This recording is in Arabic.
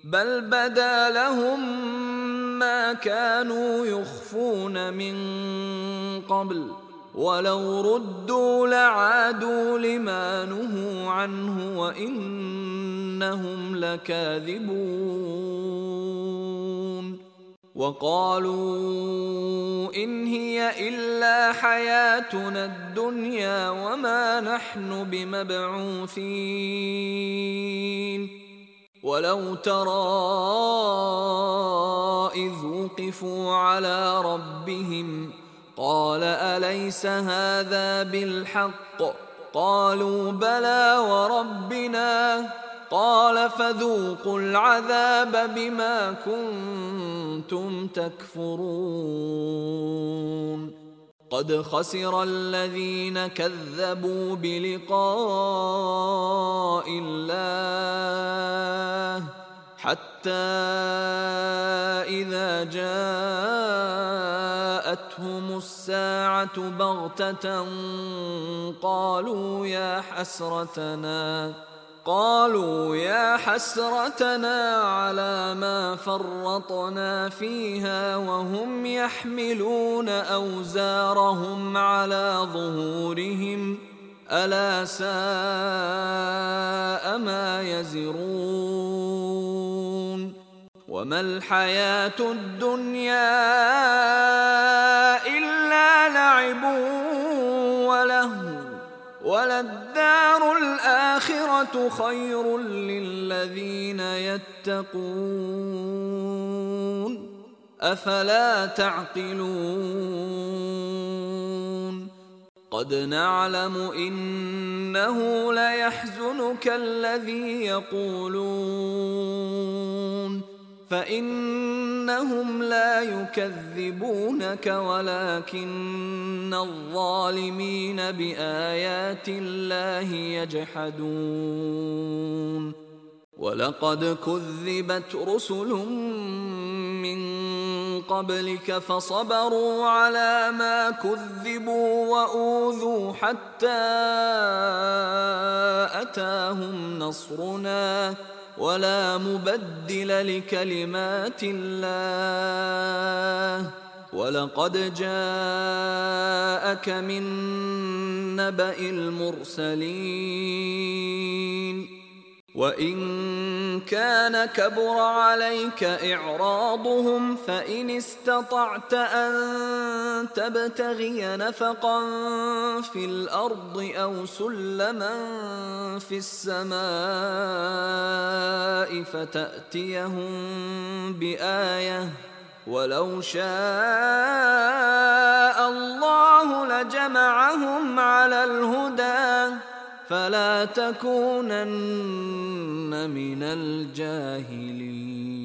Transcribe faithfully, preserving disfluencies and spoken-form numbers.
بل بدا لهم ما كانوا يخفون من قبل ولو ردوا لعادوا لما نهوا عنه وإنهم لكاذبون وقالوا إن هي إلا حياتنا الدنيا وما نحن بمبعوثين ولو ترى إذ وقفوا على ربهم قال أليس هذا بالحق قالوا بلى وربنا قال فذوقوا العذاب بما كنتم تكفرون قد خسر الذين كذبوا بلقاء الله حتى إذا جاءتهم الساعة بغتة قالوا يا حسرتنا قالوا يا حسرتنا على ما فرطنا فيها وهم يحملون أوزارهم على ظهورهم ألا ساء ما يزرون وما الحياة الدنيا إلا لعب ولهو وللدار الآخرة خير للذين يتقون أفلا تعقلون قد نعلم إنه ليحزنك الذي يقولون فإنهم لا يكذبونك ولكن الظالمين بآيات الله يجحدون ولقد كذبت رسل من قبلك فصبروا على ما كذبوا وأوذوا حتى أتاهم نصرنا ولا مبدل لكلمات الله ولقد جاءك من نبأ المرسلين وإن كان كبر عليك إعراضهم فإن استطعت أن تبتغي نفقا في الأرض أو سلما في السماء فتأتيهم بآية ولو شاء الله لجمعهم على الهدى فلا تكونن من الجاهلين.